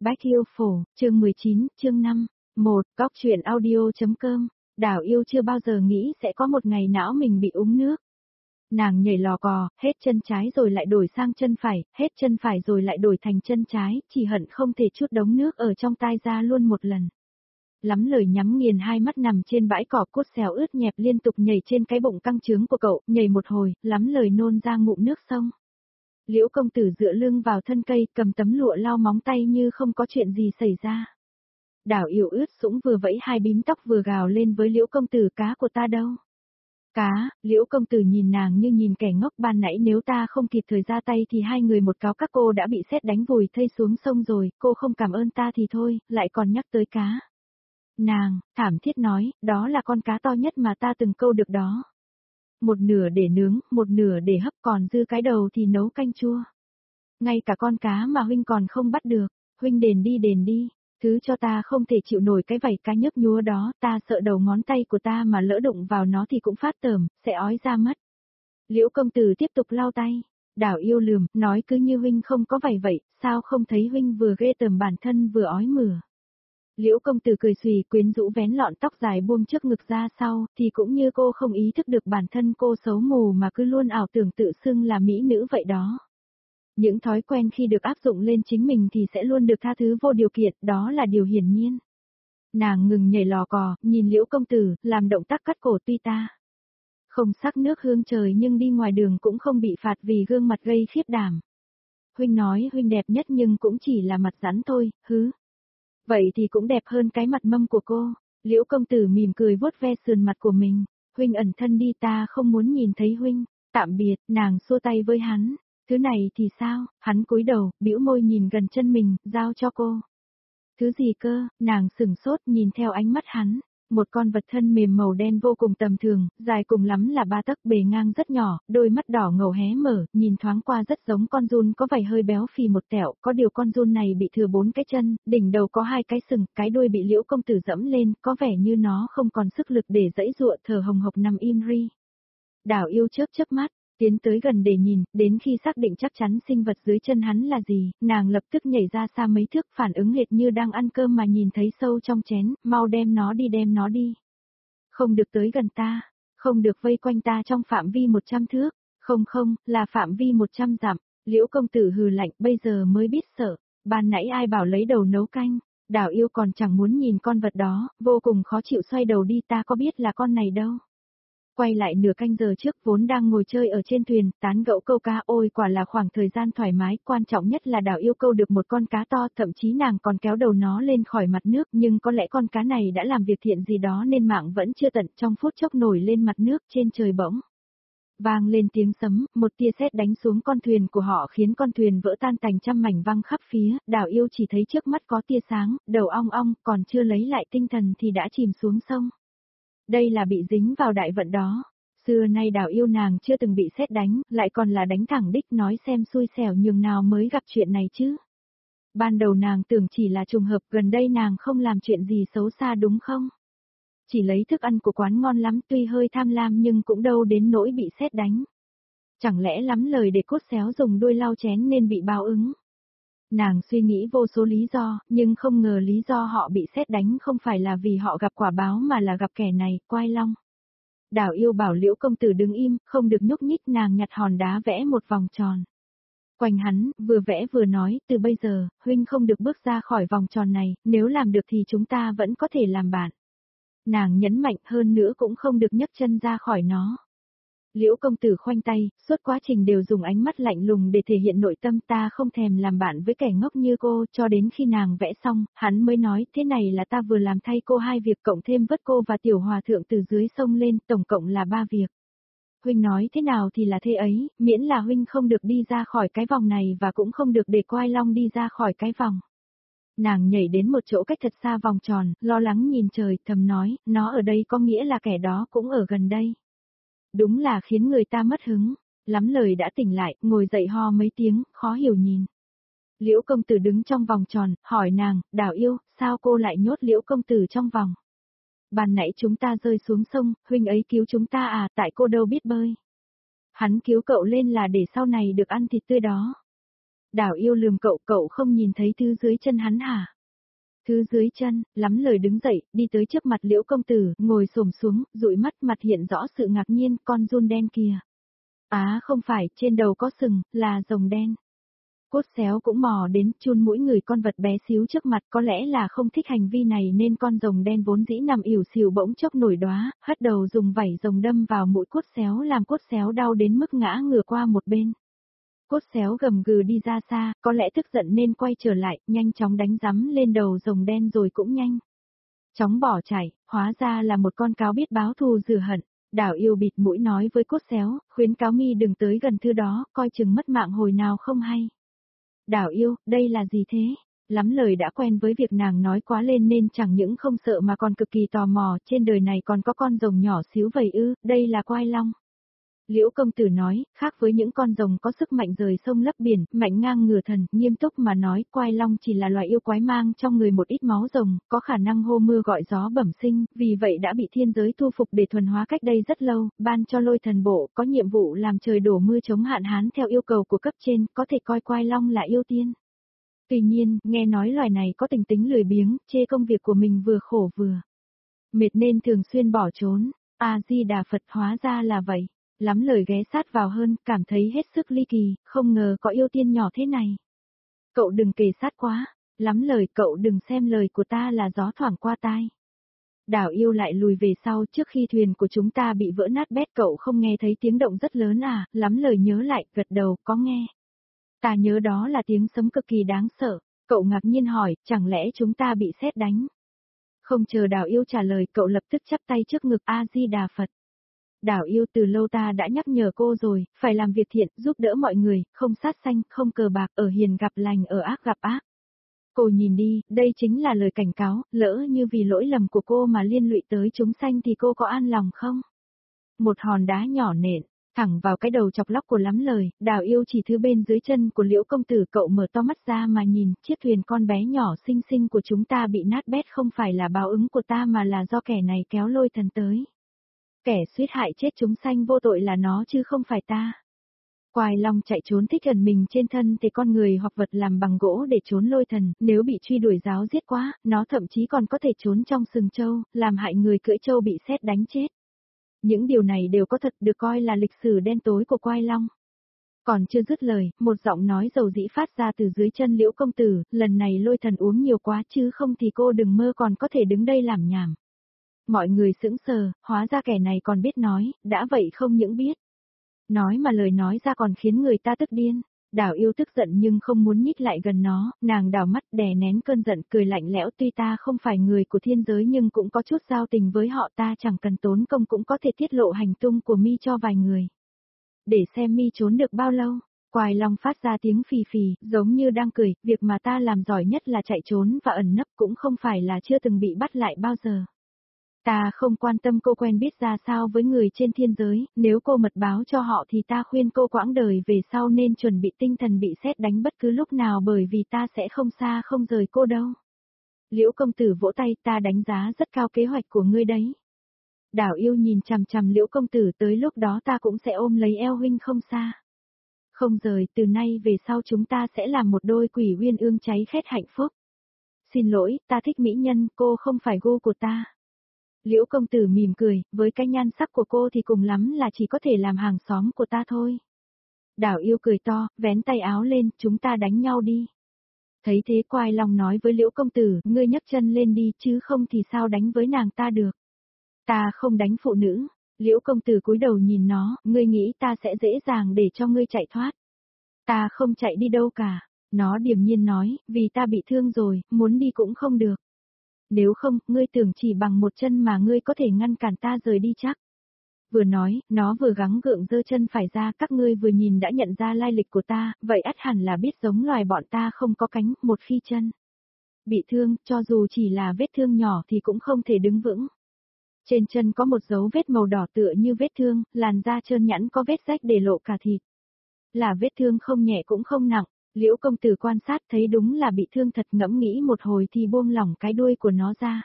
Bách Yêu Phổ, chương 19, chương 5, 1, Góc truyện audio.com, Đào Yêu chưa bao giờ nghĩ sẽ có một ngày não mình bị úng nước. Nàng nhảy lò cò, hết chân trái rồi lại đổi sang chân phải, hết chân phải rồi lại đổi thành chân trái, chỉ hận không thể chút đống nước ở trong tai ra luôn một lần. Lắm lời nhắm nghiền hai mắt nằm trên bãi cỏ cốt xèo ướt nhẹp liên tục nhảy trên cái bụng căng trướng của cậu, nhảy một hồi, lắm lời nôn ra ngụm nước sông. Liễu công tử dựa lưng vào thân cây, cầm tấm lụa lau móng tay như không có chuyện gì xảy ra. Đào Yêu ướt sũng vừa vẫy hai bím tóc vừa gào lên với Liễu công tử, cá của ta đâu? Cá, Liễu công tử nhìn nàng như nhìn kẻ ngốc, ban nãy nếu ta không kịp thời ra tay thì hai người một cáo các cô đã bị sét đánh vùi thây xuống sông rồi, cô không cảm ơn ta thì thôi, lại còn nhắc tới cá. Nàng, thảm thiết nói, đó là con cá to nhất mà ta từng câu được đó. Một nửa để nướng, một nửa để hấp, còn dư cái đầu thì nấu canh chua. Ngay cả con cá mà huynh còn không bắt được, huynh đền đi, thứ cho ta không thể chịu nổi cái vảy cá nhấp nhúa đó, ta sợ đầu ngón tay của ta mà lỡ đụng vào nó thì cũng phát tởm, sẽ ói ra mất. Liễu công tử tiếp tục lau tay, Đào Yêu lườm, nói cứ như huynh không có vảy vậy, sao không thấy huynh vừa ghê tởm bản thân vừa ói mửa. Liễu công tử cười xùy quyến rũ vén lọn tóc dài buông trước ngực ra sau, thì cũng như cô không ý thức được bản thân cô xấu mù mà cứ luôn ảo tưởng tự xưng là mỹ nữ vậy đó. Những thói quen khi được áp dụng lên chính mình thì sẽ luôn được tha thứ vô điều kiện, đó là điều hiển nhiên. Nàng ngừng nhảy lò cò, nhìn Liễu công tử, làm động tác cắt cổ, tuy ta không sắc nước hương trời nhưng đi ngoài đường cũng không bị phạt vì gương mặt gây khiếp đảm. Huynh nói huynh đẹp nhất nhưng cũng chỉ là mặt rắn thôi, hứ. Vậy thì cũng đẹp hơn cái mặt mâm của cô. Liễu công tử mỉm cười vuốt ve sườn mặt của mình. Huynh ẩn thân đi, ta không muốn nhìn thấy huynh. Tạm biệt, nàng xua tay với hắn. Thứ này thì sao? Hắn cúi đầu, bĩu môi nhìn gần chân mình, giao cho cô. Thứ gì cơ? Nàng sửng sốt nhìn theo ánh mắt hắn. Một con vật thân mềm màu đen vô cùng tầm thường, dài cùng lắm là 3 tấc, bề ngang rất nhỏ, đôi mắt đỏ ngầu hé mở, nhìn thoáng qua rất giống con giun có vảy hơi béo phì một tẹo, có điều con giun này bị thừa 4 cái chân, đỉnh đầu có 2 cái sừng, cái đuôi bị Liễu công tử dẫm lên, có vẻ như nó không còn sức lực để giãy giụa, thở hồng hộc nằm im ri. Đào Yêu chớp chớp mắt, tiến tới gần để nhìn, đến khi xác định chắc chắn sinh vật dưới chân hắn là gì, nàng lập tức nhảy ra xa mấy thước, phản ứng hệt như đang ăn cơm mà nhìn thấy sâu trong chén, mau đem nó đi. Không được tới gần ta, không được vây quanh ta trong phạm vi 100 thước, không, là phạm vi 100 dặm. Liễu công tử hừ lạnh, bây giờ mới biết sợ, ban nãy ai bảo lấy đầu nấu canh. Đào Yêu còn chẳng muốn nhìn con vật đó, vô cùng khó chịu xoay đầu đi, ta có biết là con này đâu. Quay lại nửa canh giờ trước, vốn đang ngồi chơi ở trên thuyền, tán gẫu câu cá, ôi quả là khoảng thời gian thoải mái, quan trọng nhất là Đào Yêu câu được một con cá to, thậm chí nàng còn kéo đầu nó lên khỏi mặt nước, nhưng có lẽ con cá này đã làm việc thiện gì đó nên mạng vẫn chưa tận, trong phút chốc nổi lên mặt nước, trên trời bỗng vang lên tiếng sấm, một tia sét đánh xuống con thuyền của họ khiến con thuyền vỡ tan thành trăm mảnh văng khắp phía, Đào Yêu chỉ thấy trước mắt có tia sáng, đầu ong ong, còn chưa lấy lại tinh thần thì đã chìm xuống sông. Đây là bị dính vào đại vận đó. Xưa nay Đào Yêu nàng chưa từng bị sét đánh, lại còn là đánh thẳng đích, nói xem xui xẻo nhường nào mới gặp chuyện này chứ. Ban đầu nàng tưởng chỉ là trùng hợp, gần đây nàng không làm chuyện gì xấu xa đúng không? Chỉ lấy thức ăn của quán ngon lắm, tuy hơi tham lam nhưng cũng đâu đến nỗi bị sét đánh. Chẳng lẽ lắm lời để cốt xéo dùng đuôi lau chén nên bị báo ứng? Nàng suy nghĩ vô số lý do, nhưng không ngờ lý do họ bị sét đánh không phải là vì họ gặp quả báo mà là gặp kẻ này, Quai Long. Đào Yêu bảo Liễu công tử đứng im, không được nhúc nhích, nàng nhặt hòn đá vẽ một vòng tròn quanh hắn, vừa vẽ vừa nói, từ bây giờ, huynh không được bước ra khỏi vòng tròn này, nếu làm được thì chúng ta vẫn có thể làm bạn. Nàng nhấn mạnh, hơn nữa cũng không được nhấc chân ra khỏi nó. Liễu công tử khoanh tay, suốt quá trình đều dùng ánh mắt lạnh lùng để thể hiện nội tâm, ta không thèm làm bạn với kẻ ngốc như cô, cho đến khi nàng vẽ xong, hắn mới nói, thế này là ta vừa làm thay cô 2 việc cộng thêm vớt cô và tiểu hòa thượng từ dưới sông lên, tổng cộng là 3 việc. Huynh nói thế nào thì là thế ấy, miễn là huynh không được đi ra khỏi cái vòng này và cũng không được để Quai Long đi ra khỏi cái vòng. Nàng nhảy đến một chỗ cách thật xa vòng tròn, lo lắng nhìn trời, thầm nói, nó ở đây có nghĩa là kẻ đó cũng ở gần đây. Đúng là khiến người ta mất hứng, lắm lời đã tỉnh lại, ngồi dậy ho mấy tiếng, khó hiểu nhìn. Liễu công tử đứng trong vòng tròn, hỏi nàng, Đào Yêu, sao cô lại nhốt Liễu công tử trong vòng? Ban nãy chúng ta rơi xuống sông, huynh ấy cứu chúng ta à, tại cô đâu biết bơi. Hắn cứu cậu lên là để sau này được ăn thịt tươi đó. Đảo Yêu lườm cậu, cậu không nhìn thấy thứ dưới chân hắn hả? Thứ dưới chân, Lắm Lời đứng dậy, đi tới trước mặt Liễu công tử, ngồi xổm xuống, dụi mắt, mặt hiện rõ sự ngạc nhiên, con giun đen kìa. Á không phải, trên đầu có sừng, là rồng đen. Cốt xéo cũng mò đến, chun mũi người con vật bé xíu trước mặt, có lẽ là không thích hành vi này nên con rồng đen vốn dĩ nằm ỉu xìu bỗng chốc nổi đóa, hất đầu dùng vảy rồng đâm vào mũi cốt xéo làm cốt xéo đau đến mức ngã ngửa qua một bên. Cốt xéo gầm gừ đi ra xa, có lẽ tức giận nên quay trở lại, nhanh chóng đánh giấm lên đầu rồng đen rồi cũng nhanh chóng bỏ chạy, hóa ra là một con cáo biết báo thù rửa hận. Đảo Yêu bịt mũi nói với cốt xéo, khuyến cáo mi đừng tới gần thứ đó, coi chừng mất mạng hồi nào không hay. Đảo Yêu, đây là gì thế? Lắm Lời đã quen với việc nàng nói quá lên nên chẳng những không sợ mà còn cực kỳ tò mò, trên đời này còn có con rồng nhỏ xíu vậy ư, đây là Quai Long. Liễu công tử nói, khác với những con rồng có sức mạnh rời sông lấp biển, mạnh ngang ngửa thần, nghiêm túc mà nói, Quai Long chỉ là loài yêu quái mang trong người một ít máu rồng, có khả năng hô mưa gọi gió bẩm sinh, vì vậy đã bị thiên giới thu phục để thuần hóa cách đây rất lâu, ban cho Lôi Thần Bộ, có nhiệm vụ làm trời đổ mưa chống hạn hán theo yêu cầu của cấp trên, có thể coi Quai Long là yêu tiên. Tuy nhiên, nghe nói loài này có tình tính lười biếng, chê công việc của mình vừa khổ vừa mệt nên thường xuyên bỏ trốn. A-di-đà Phật, hóa ra là vậy. Lắm Lời ghé sát vào hơn, cảm thấy hết sức ly kỳ, không ngờ có yêu tiên nhỏ thế này. Cậu đừng kề sát quá, Lắm Lời, cậu đừng xem lời của ta là gió thoảng qua tai. Đảo Yêu lại lùi về sau, trước khi thuyền của chúng ta bị vỡ nát bét, cậu không nghe thấy tiếng động rất lớn à? Lắm Lời nhớ lại, gật đầu, có nghe. Ta nhớ đó là tiếng sấm cực kỳ đáng sợ. Cậu ngạc nhiên hỏi, chẳng lẽ chúng ta bị sét đánh? Không chờ Đảo Yêu trả lời, cậu lập tức chắp tay trước ngực, A-di-đà Phật. Đảo Yêu, từ lâu ta đã nhắc nhở cô rồi, phải làm việc thiện, giúp đỡ mọi người, không sát sanh, không cờ bạc, ở hiền gặp lành, ở ác gặp ác. Cô nhìn đi, đây chính là lời cảnh cáo, lỡ như vì lỗi lầm của cô mà liên lụy tới chúng sanh thì cô có an lòng không? Một hòn đá nhỏ nện thẳng vào cái đầu chọc lóc của Lắm Lời, Đảo Yêu chỉ thứ bên dưới chân của Liễu công tử, cậu mở to mắt ra mà nhìn, chiếc thuyền con bé nhỏ xinh xinh của chúng ta bị nát bét không phải là báo ứng của ta mà là do kẻ này kéo Lôi Thần tới. Kẻ suýt hại chết chúng sanh vô tội là nó chứ không phải ta. Quai Long chạy trốn thích ẩn mình trên thân thì con người hoặc vật làm bằng gỗ để trốn Lôi Thần, nếu bị truy đuổi giáo giết quá, nó thậm chí còn có thể trốn trong sừng trâu, làm hại người cưỡi trâu bị sét đánh chết. Những điều này đều có thật, được coi là lịch sử đen tối của Quai Long. Còn chưa dứt lời, một giọng nói dầu dĩ phát ra từ dưới chân Liễu công tử, lần này Lôi Thần uống nhiều quá chứ không thì cô đừng mơ còn có thể đứng đây làm nhảm. Mọi người sững sờ, hóa ra kẻ này còn biết nói, đã vậy không những biết nói mà lời nói ra còn khiến người ta tức điên. Đảo Yêu tức giận nhưng không muốn nhích lại gần nó, nàng đảo mắt đè nén cơn giận, cười lạnh lẽo, tuy ta không phải người của thiên giới nhưng cũng có chút giao tình với họ, ta chẳng cần tốn công cũng có thể tiết lộ hành tung của mi cho vài người. Để xem mi trốn được bao lâu. Quai Long phát ra tiếng phì phì, giống như đang cười, việc mà ta làm giỏi nhất là chạy trốn và ẩn nấp, cũng không phải là chưa từng bị bắt lại bao giờ. Ta không quan tâm cô quen biết ra sao với người trên thiên giới, nếu cô mật báo cho họ thì ta khuyên cô quãng đời về sau nên chuẩn bị tinh thần bị sét đánh bất cứ lúc nào, bởi vì ta sẽ không xa không rời cô đâu. Liễu công tử vỗ tay, ta đánh giá rất cao kế hoạch của ngươi đấy. Đảo Yêu nhìn chằm chằm Liễu công tử, tới lúc đó ta cũng sẽ ôm lấy eo huynh không xa không rời, từ nay về sau chúng ta sẽ làm một đôi quỷ uyên ương cháy khét hạnh phúc. Xin lỗi, ta thích mỹ nhân, cô không phải gu của ta. Liễu công tử mỉm cười, với cái nhan sắc của cô thì cùng lắm là chỉ có thể làm hàng xóm của ta thôi. Đảo Yêu cười to, vén tay áo lên, chúng ta đánh nhau đi. Thấy thế Quai Long nói với Liễu công tử, ngươi nhấc chân lên đi chứ không thì sao đánh với nàng ta được. Ta không đánh phụ nữ. Liễu công tử cúi đầu nhìn nó, ngươi nghĩ ta sẽ dễ dàng để cho ngươi chạy thoát. Ta không chạy đi đâu cả. Nó điềm nhiên nói, vì ta bị thương rồi, muốn đi cũng không được. Nếu không, ngươi tưởng chỉ bằng một chân mà ngươi có thể ngăn cản ta rời đi chắc. Vừa nói, nó vừa gắng gượng giơ chân phải ra, các ngươi vừa nhìn đã nhận ra lai lịch của ta, vậy ắt hẳn là biết giống loài bọn ta không có cánh, một khi chân bị thương, cho dù chỉ là vết thương nhỏ thì cũng không thể đứng vững. Trên chân có một dấu vết màu đỏ tựa như vết thương, làn da trơn nhẵn có vết rách để lộ cả thịt. Là vết thương không nhẹ cũng không nặng. Liễu công tử quan sát thấy đúng là bị thương thật, ngẫm nghĩ một hồi thì buông lỏng cái đuôi của nó ra.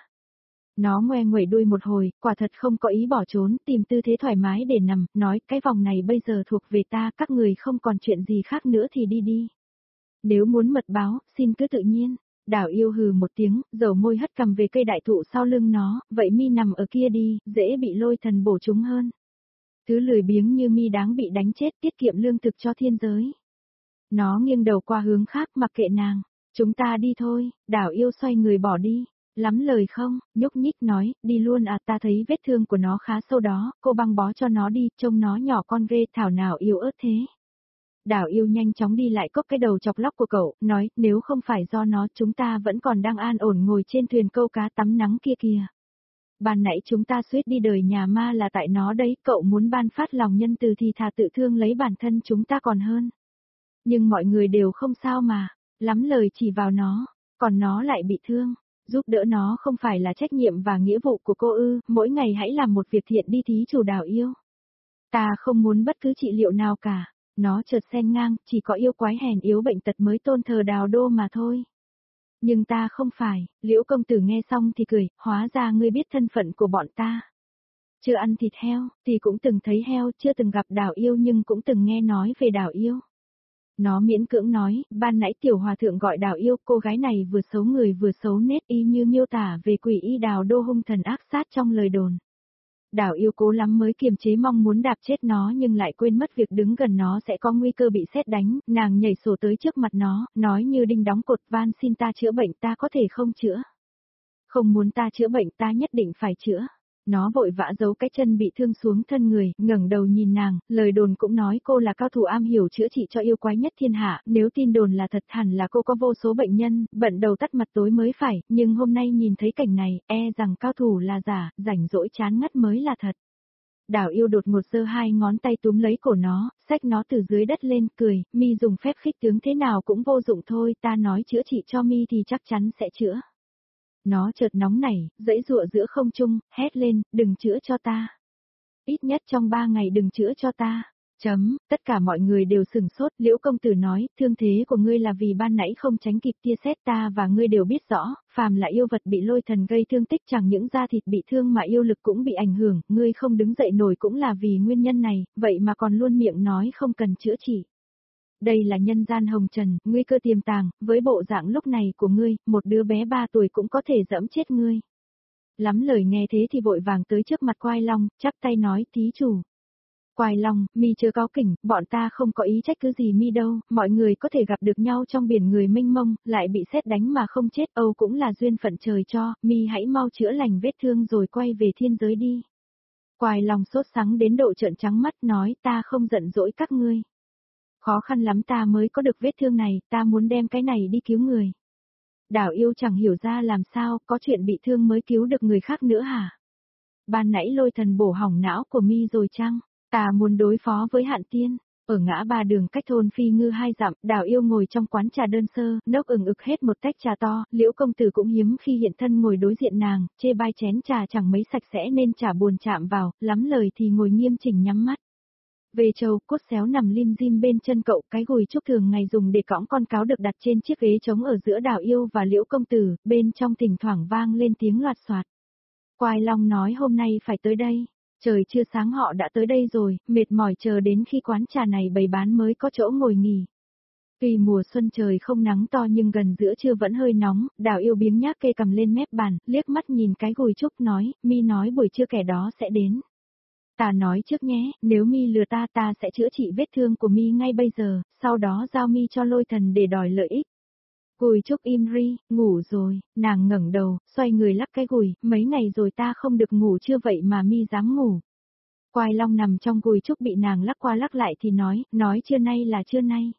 Nó ngoe nguẩy đuôi một hồi, quả thật không có ý bỏ trốn, tìm tư thế thoải mái để nằm, nói cái vòng này bây giờ thuộc về ta, các người không còn chuyện gì khác nữa thì đi đi. Nếu muốn mật báo, xin cứ tự nhiên. Đào yêu hừ một tiếng, dầu môi hất cầm về cây đại thụ sau lưng nó, vậy mi nằm ở kia đi, dễ bị lôi thần bổ trúng hơn. Thứ lười biếng như mi đáng bị đánh chết, tiết kiệm lương thực cho thiên giới. Nó nghiêng đầu qua hướng khác mặc kệ nàng. Chúng ta đi thôi, đào yêu xoay người bỏ đi. Lắm lời không, nhúc nhích nói, đi luôn à, ta thấy vết thương của nó khá sâu đó, cô băng bó cho nó đi, trông nó nhỏ con ghê, thảo nào yếu ớt thế. Đào yêu nhanh chóng đi lại cốc cái đầu chọc lóc của cậu, nói, nếu không phải do nó chúng ta vẫn còn đang an ổn ngồi trên thuyền câu cá tắm nắng kia kìa. Ban nãy chúng ta suýt đi đời nhà ma là tại nó đấy, cậu muốn ban phát lòng nhân từ thì thà tự thương lấy bản thân chúng ta còn hơn. Nhưng mọi người đều không sao mà, lắm lời chỉ vào nó, còn nó lại bị thương. Giúp đỡ nó không phải là trách nhiệm và nghĩa vụ của cô ư, mỗi ngày hãy làm một việc thiện đi thí chủ. Đào yêu. Ta không muốn bất cứ trị liệu nào cả. Nó chợt xen ngang, chỉ có yêu quái hèn yếu bệnh tật mới tôn thờ Đào đô mà thôi. Nhưng ta không phải, Liễu công tử nghe xong thì cười, hóa ra ngươi biết thân phận của bọn ta. Chưa ăn thịt heo, thì cũng từng thấy heo, chưa từng gặp Đào yêu nhưng cũng từng nghe nói về Đào yêu. Nó miễn cưỡng nói, ban nãy tiểu hòa thượng gọi Đào yêu, cô gái này vừa xấu người vừa xấu nết y như miêu tả về quỷ y Đào đô hung thần ác sát trong lời đồn. Đào yêu cố lắm mới kiềm chế mong muốn đạp chết nó nhưng lại quên mất việc đứng gần nó sẽ có nguy cơ bị sét đánh, nàng nhảy sổ tới trước mặt nó, nói như đinh đóng cột, van xin ta chữa bệnh, ta có thể không chữa. Không muốn ta chữa bệnh, ta nhất định phải chữa. Nó vội vã giấu cái chân bị thương xuống thân người, ngẩng đầu nhìn nàng, lời đồn cũng nói cô là cao thủ am hiểu chữa trị cho yêu quái nhất thiên hạ, nếu tin đồn là thật hẳn là cô có vô số bệnh nhân, bận đầu tắt mặt tối mới phải, nhưng hôm nay nhìn thấy cảnh này, e rằng cao thủ là giả, rảnh rỗi chán ngắt mới là thật. Đào yêu đột ngột giơ hai ngón tay túm lấy cổ nó, xách nó từ dưới đất lên, cười, mi dùng phép khích tướng thế nào cũng vô dụng thôi, ta nói chữa trị cho mi thì chắc chắn sẽ chữa. Nó chợt nóng nảy, giãy giụa giữa không trung, hét lên, đừng chữa cho ta. Ít nhất trong 3 ngày đừng chữa cho ta. Tất cả mọi người đều sửng sốt, Liễu công tử nói, thương thế của ngươi là vì ban nãy không tránh kịp tia sét, ta và ngươi đều biết rõ, phàm là yêu vật bị lôi thần gây thương tích chẳng những da thịt bị thương mà yêu lực cũng bị ảnh hưởng, ngươi không đứng dậy nổi cũng là vì nguyên nhân này, vậy mà còn luôn miệng nói không cần chữa trị. Đây là nhân gian hồng trần, nguy cơ tiềm tàng, với bộ dạng lúc này của ngươi, một đứa bé 3 tuổi cũng có thể dẫm chết ngươi. Lắm lời nghe thế thì vội vàng tới trước mặt Quai Long, chắp tay nói, thí chủ. Quai Long, mi chớ cáu kỉnh, bọn ta không có ý trách cứ gì mi đâu, mọi người có thể gặp được nhau trong biển người mênh mông, lại bị sét đánh mà không chết, âu cũng là duyên phận trời cho, mi hãy mau chữa lành vết thương rồi quay về thiên giới đi. Quai Long sốt sắng đến độ trợn trắng mắt nói, ta không giận dỗi các ngươi. Khó khăn lắm ta mới có được vết thương này, ta muốn đem cái này đi cứu người. Đào yêu chẳng hiểu ra làm sao, có chuyện bị thương mới cứu được người khác nữa hả? Ban nãy lôi thần bổ hỏng não của mi rồi chăng? Ta muốn đối phó với Hạn Tiên. Ở ngã ba đường cách thôn Phi Ngư 2 dặm, Đào yêu ngồi trong quán trà đơn sơ, nốc ực hết một tách trà to, Liễu công tử cũng hiếm khi hiện thân ngồi đối diện nàng, chê bai chén trà chẳng mấy sạch sẽ nên chả buồn chạm vào, lắm lời thì ngồi nghiêm chỉnh nhắm mắt. Về Châu, cốt xéo nằm lim dim bên chân cậu, cái gùi trúc thường ngày dùng để cõng con cáo được đặt trên chiếc ghế trống ở giữa Đào yêu và Liễu công tử, bên trong thỉnh thoảng vang lên tiếng loạt soạt. Quai Long nói hôm nay phải tới đây, trời chưa sáng họ đã tới đây rồi, mệt mỏi chờ đến khi quán trà này bày bán mới có chỗ ngồi nghỉ. Tuy mùa xuân trời không nắng to nhưng gần giữa trưa vẫn hơi nóng, Đào yêu biếng nhác kê cầm lên mép bàn, liếc mắt nhìn cái gùi trúc nói, mi nói buổi trưa kẻ đó sẽ đến. Ta nói trước nhé, nếu mi lừa ta ta sẽ chữa trị vết thương của mi ngay bây giờ, sau đó giao mi cho lôi thần để đòi lợi ích. Gùi trúc im ri, ngủ rồi, nàng ngẩng đầu, xoay người lắc cái gùi, mấy ngày rồi ta không được ngủ chưa vậy mà mi dám ngủ. Quai Long nằm trong gùi trúc bị nàng lắc qua lắc lại thì nói trưa nay là trưa nay.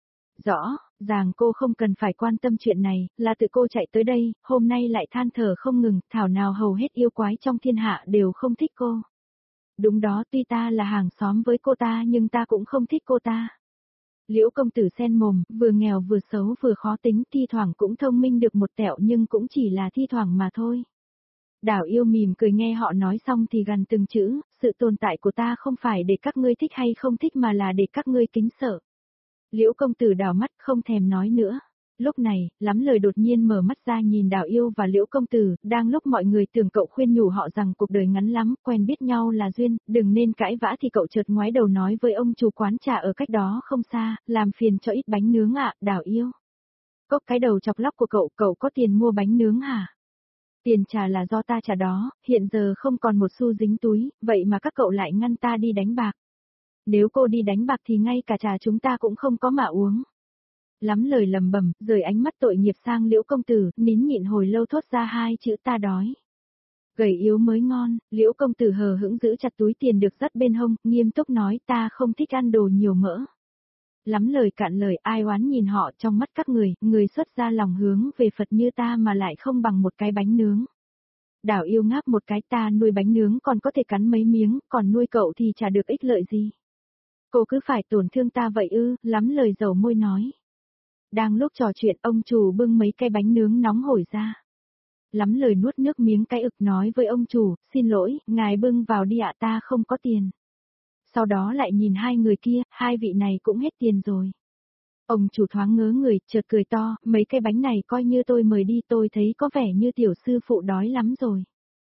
Rõ, ràng cô không cần phải quan tâm chuyện này, là tự cô chạy tới đây, hôm nay lại than thở không ngừng, thảo nào hầu hết yêu quái trong thiên hạ đều không thích cô. Đúng đó, tuy ta là hàng xóm với cô ta nhưng ta cũng không thích cô ta. Liễu công tử sen mồm, vừa nghèo vừa xấu vừa khó tính, thi thoảng cũng thông minh được một tẹo nhưng cũng chỉ là thi thoảng mà thôi. Đào yêu mỉm cười nghe họ nói xong thì gằn từng chữ, sự tồn tại của ta không phải để các ngươi thích hay không thích mà là để các ngươi kính sợ. Liễu công tử đảo mắt không thèm nói nữa. Lúc này, lắm lời đột nhiên mở mắt ra nhìn Đào Yêu và Liễu công tử, đang lúc mọi người tưởng cậu khuyên nhủ họ rằng cuộc đời ngắn lắm, quen biết nhau là duyên, đừng nên cãi vã thì cậu chợt ngoái đầu nói với ông chủ quán trà ở cách đó không xa, làm phiền cho ít bánh nướng ạ, Đào Yêu. Cốc cái đầu chọc lóc của cậu có tiền mua bánh nướng hả? Tiền trà là do ta trả đó, hiện giờ không còn một xu dính túi, vậy mà các cậu lại ngăn ta đi đánh bạc. Nếu cô đi đánh bạc thì ngay cả trà chúng ta cũng không có mà uống. Lắm lời lầm bầm, rời ánh mắt tội nghiệp sang Liễu công tử, nín nhịn hồi lâu thốt ra hai chữ ta đói. Gầy yếu mới ngon, Liễu công tử hờ hững giữ chặt túi tiền được dắt bên hông, nghiêm túc nói ta không thích ăn đồ nhiều mỡ. Lắm lời cạn lời ai oán nhìn họ trong mắt các người xuất ra lòng hướng về Phật như ta mà lại không bằng một cái bánh nướng. Đào Yêu ngáp một cái ta nuôi bánh nướng còn có thể cắn mấy miếng, còn nuôi cậu thì chả được ích lợi gì. Cô cứ phải tổn thương ta vậy ư, lắm lời dầu môi nói. Đang lúc trò chuyện ông chủ bưng mấy cái bánh nướng nóng hổi ra. Lắm lời nuốt nước miếng cái ực nói với ông chủ, xin lỗi, ngài bưng vào đi ạ ta không có tiền. Sau đó lại nhìn hai người kia, hai vị này cũng hết tiền rồi. Ông chủ thoáng ngớ người, chợt cười to, mấy cái bánh này coi như tôi mời đi tôi thấy có vẻ như tiểu sư phụ đói lắm rồi.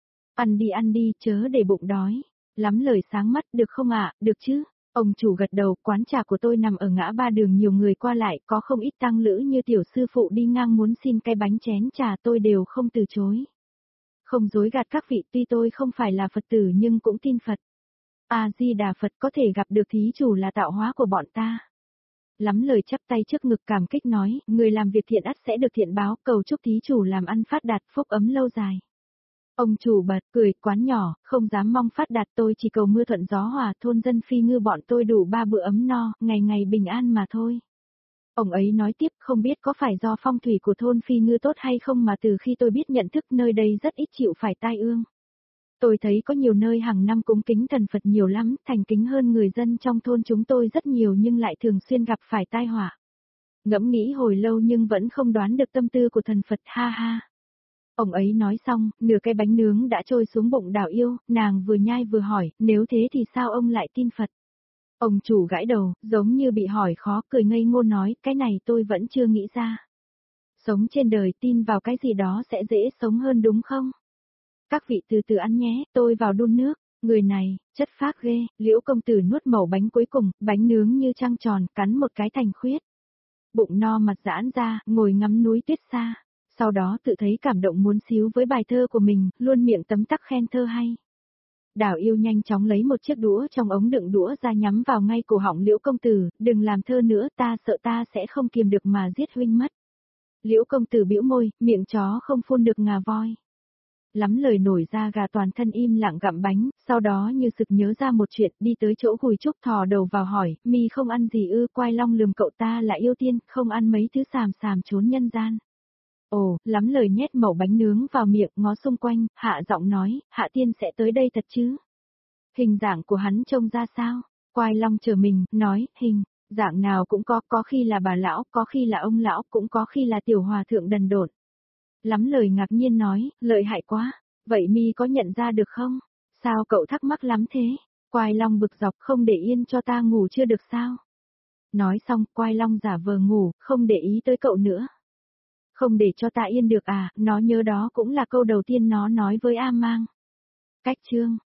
Ăn đi, chớ để bụng đói. Lắm lời sáng mắt, được không ạ, được chứ? Ông chủ gật đầu, quán trà của tôi nằm ở ngã ba đường nhiều người qua lại, có không ít tăng lữ như tiểu sư phụ đi ngang muốn xin cái bánh chén trà tôi đều không từ chối. Không dối gạt các vị tuy tôi không phải là Phật tử nhưng cũng tin Phật. A-di-đà Phật có thể gặp được thí chủ là tạo hóa của bọn ta. Lắm lời chắp tay trước ngực cảm kích nói, người làm việc thiện ắt sẽ được thiện báo, cầu chúc thí chủ làm ăn phát đạt phúc ấm lâu dài. Ông chủ bật cười, quán nhỏ, không dám mong phát đạt tôi chỉ cầu mưa thuận gió hòa thôn dân phi ngư bọn tôi đủ 3 bữa ấm no, ngày ngày bình an mà thôi. Ông ấy nói tiếp không biết có phải do phong thủy của thôn phi ngư tốt hay không mà từ khi tôi biết nhận thức nơi đây rất ít chịu phải tai ương. Tôi thấy có nhiều nơi hàng năm cúng kính thần Phật nhiều lắm, thành kính hơn người dân trong thôn chúng tôi rất nhiều nhưng lại thường xuyên gặp phải tai họa. Ngẫm nghĩ hồi lâu nhưng vẫn không đoán được tâm tư của thần Phật ha ha. Ông ấy nói xong, nửa cái bánh nướng đã trôi xuống bụng Đào Yêu, nàng vừa nhai vừa hỏi, nếu thế thì sao ông lại tin Phật? Ông chủ gãi đầu, giống như bị hỏi khó, cười ngây ngô nói, cái này tôi vẫn chưa nghĩ ra. Sống trên đời tin vào cái gì đó sẽ dễ sống hơn đúng không? Các vị từ từ ăn nhé, tôi vào đun nước. Người này, chất phác ghê, Liễu công tử nuốt mẩu bánh cuối cùng, bánh nướng như trăng tròn, cắn một cái thành khuyết. Bụng no mặt giãn ra, ngồi ngắm núi tuyết xa. Sau đó tự thấy cảm động muốn xíu với bài thơ của mình, luôn miệng tấm tắc khen thơ hay. Đào Yêu nhanh chóng lấy một chiếc đũa trong ống đựng đũa ra nhắm vào ngay cổ họng Liễu công tử, đừng làm thơ nữa ta sợ ta sẽ không kiềm được mà giết huynh mất. Liễu công tử bĩu môi, miệng chó không phun được ngà voi. Lắm lời nổi ra gà toàn thân im lặng gặm bánh, sau đó như sực nhớ ra một chuyện đi tới chỗ Gùi Trúc thò đầu vào hỏi, mi không ăn gì ư, Quai Long lườm cậu ta là yêu tiên, không ăn mấy thứ xàm xàm trốn nhân gian. Ồ, lắm lời nhét mẩu bánh nướng vào miệng ngó xung quanh, hạ giọng nói, hạ tiên sẽ tới đây thật chứ? Hình dạng của hắn trông ra sao? Quai Long chờ mình, nói, dạng nào cũng có khi là bà lão, có khi là ông lão, cũng có khi là tiểu hòa thượng đần độn. Lắm lời ngạc nhiên nói, lợi hại quá, vậy mi có nhận ra được không? Sao cậu thắc mắc lắm thế? Quai Long bực dọc không để yên cho ta ngủ chưa được sao? Nói xong, Quai Long giả vờ ngủ, không để ý tới cậu nữa. Không để cho ta yên được à, nó nhớ đó cũng là câu đầu tiên nó nói với A Mang. Cách chương